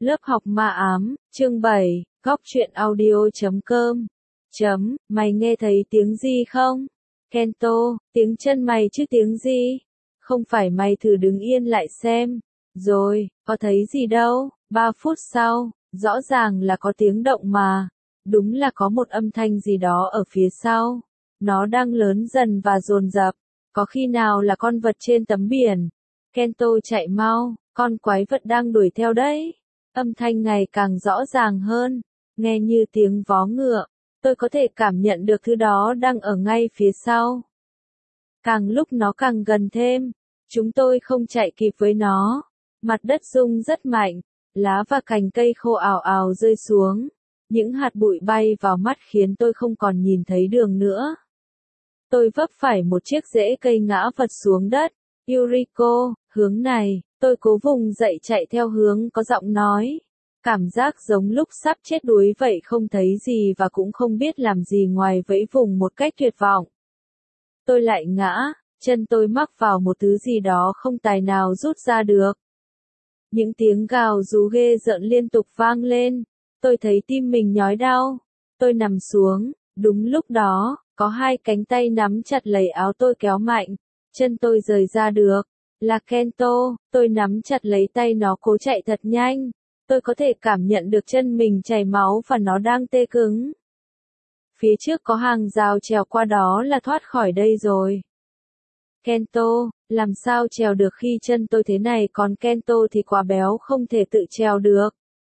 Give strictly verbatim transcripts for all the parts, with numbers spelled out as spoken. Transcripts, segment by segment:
Lớp học ma ám, chương bảy, góc truyện audio chấm com. Chấm, mày nghe thấy tiếng gì không? Kento, tiếng chân mày chứ tiếng gì? Không phải mày thử đứng yên lại xem. Rồi, có thấy gì đâu, ba phút sau, rõ ràng là có tiếng động mà. Đúng là có một âm thanh gì đó ở phía sau. Nó đang lớn dần và dồn dập. Có khi nào là con vật trên tấm biển? Kento chạy mau, con quái vật đang đuổi theo đấy. Âm thanh ngày càng rõ ràng hơn, nghe như tiếng vó ngựa. Tôi có thể cảm nhận được thứ đó đang ở ngay phía sau. Càng lúc nó càng gần thêm, chúng tôi không chạy kịp với nó. Mặt đất rung rất mạnh, lá và cành cây khô ào ào rơi xuống. Những hạt bụi bay vào mắt khiến tôi không còn nhìn thấy đường nữa. Tôi vấp phải một chiếc rễ cây ngã vật xuống đất. Yuriko, hướng này, tôi cố vùng dậy chạy theo hướng có giọng nói. Cảm giác giống lúc sắp chết đuối vậy, không thấy gì và cũng không biết làm gì ngoài vẫy vùng một cách tuyệt vọng. Tôi lại ngã, chân tôi mắc vào một thứ gì đó không tài nào rút ra được. Những tiếng gào rú ghê rợn liên tục vang lên. Tôi thấy tim mình nhói đau. Tôi nằm xuống, đúng lúc đó, có hai cánh tay nắm chặt lấy áo tôi kéo mạnh. Chân tôi rời ra được. Là Kento, tôi nắm chặt lấy tay nó cố chạy thật nhanh. Tôi có thể cảm nhận được chân mình chảy máu và nó đang tê cứng. Phía trước có hàng rào trèo qua, đó là thoát khỏi đây rồi. Kento, làm sao trèo được khi chân tôi thế này, còn Kento thì quá béo không thể tự trèo được.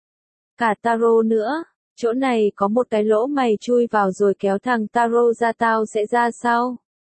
Cả Taro nữa, chỗ này có một cái lỗ, mày chui vào rồi kéo thằng Taro ra, tao sẽ ra sau.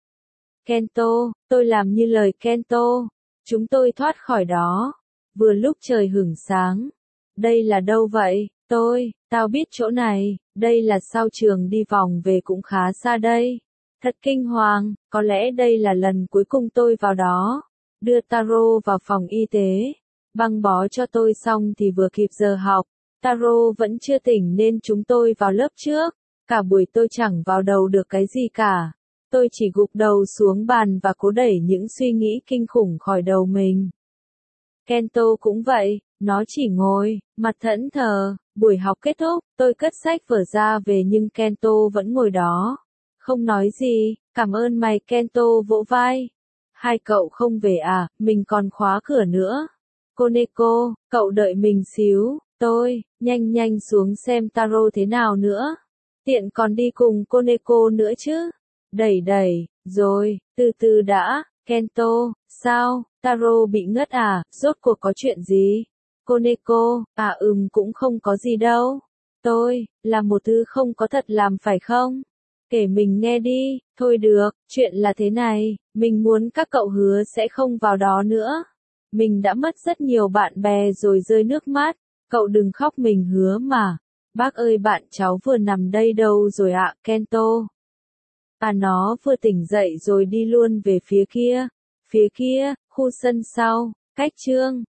Kento, tôi làm như lời Kento. Chúng tôi thoát khỏi đó. Vừa lúc trời hửng sáng. Đây là đâu vậy? Tôi, tao biết chỗ này. Đây là sau trường, đi vòng về cũng khá xa đây. Thật kinh hoàng, có lẽ đây là lần cuối cùng tôi vào đó. Đưa Taro vào phòng y tế. Băng bó cho tôi xong thì vừa kịp giờ học. Taro vẫn chưa tỉnh nên chúng tôi vào lớp trước. Cả buổi tôi chẳng vào đầu được cái gì cả. Tôi chỉ gục đầu xuống bàn và cố đẩy những suy nghĩ kinh khủng khỏi đầu mình. Kento cũng vậy, nó chỉ ngồi, mặt thẫn thờ. Buổi học kết thúc, tôi cất sách vở ra về nhưng Kento vẫn ngồi đó. Không nói gì. Cảm ơn mày, Kento vỗ vai. Hai cậu không về à, mình còn khóa cửa nữa. Koneko, cậu đợi mình xíu. Tôi, nhanh nhanh xuống xem Taro thế nào nữa. Tiện còn đi cùng Koneko nữa chứ. Đẩy đẩy, rồi, từ từ đã. Kento, sao, Taro bị ngất à, rốt cuộc có chuyện gì? Koneko, à ừm cũng không có gì đâu. Tôi, là một thứ không có thật làm phải không? Kể mình nghe đi. Thôi được, chuyện là thế này, mình muốn các cậu hứa sẽ không vào đó nữa. Mình đã mất rất nhiều bạn bè rồi, rơi nước mắt. Cậu đừng khóc, mình hứa mà. Bác ơi, bạn cháu vừa nằm đây đâu rồi ạ, Kento? À, nó vừa tỉnh dậy rồi đi luôn về phía kia. Phía kia, khu sân sau, cách chương.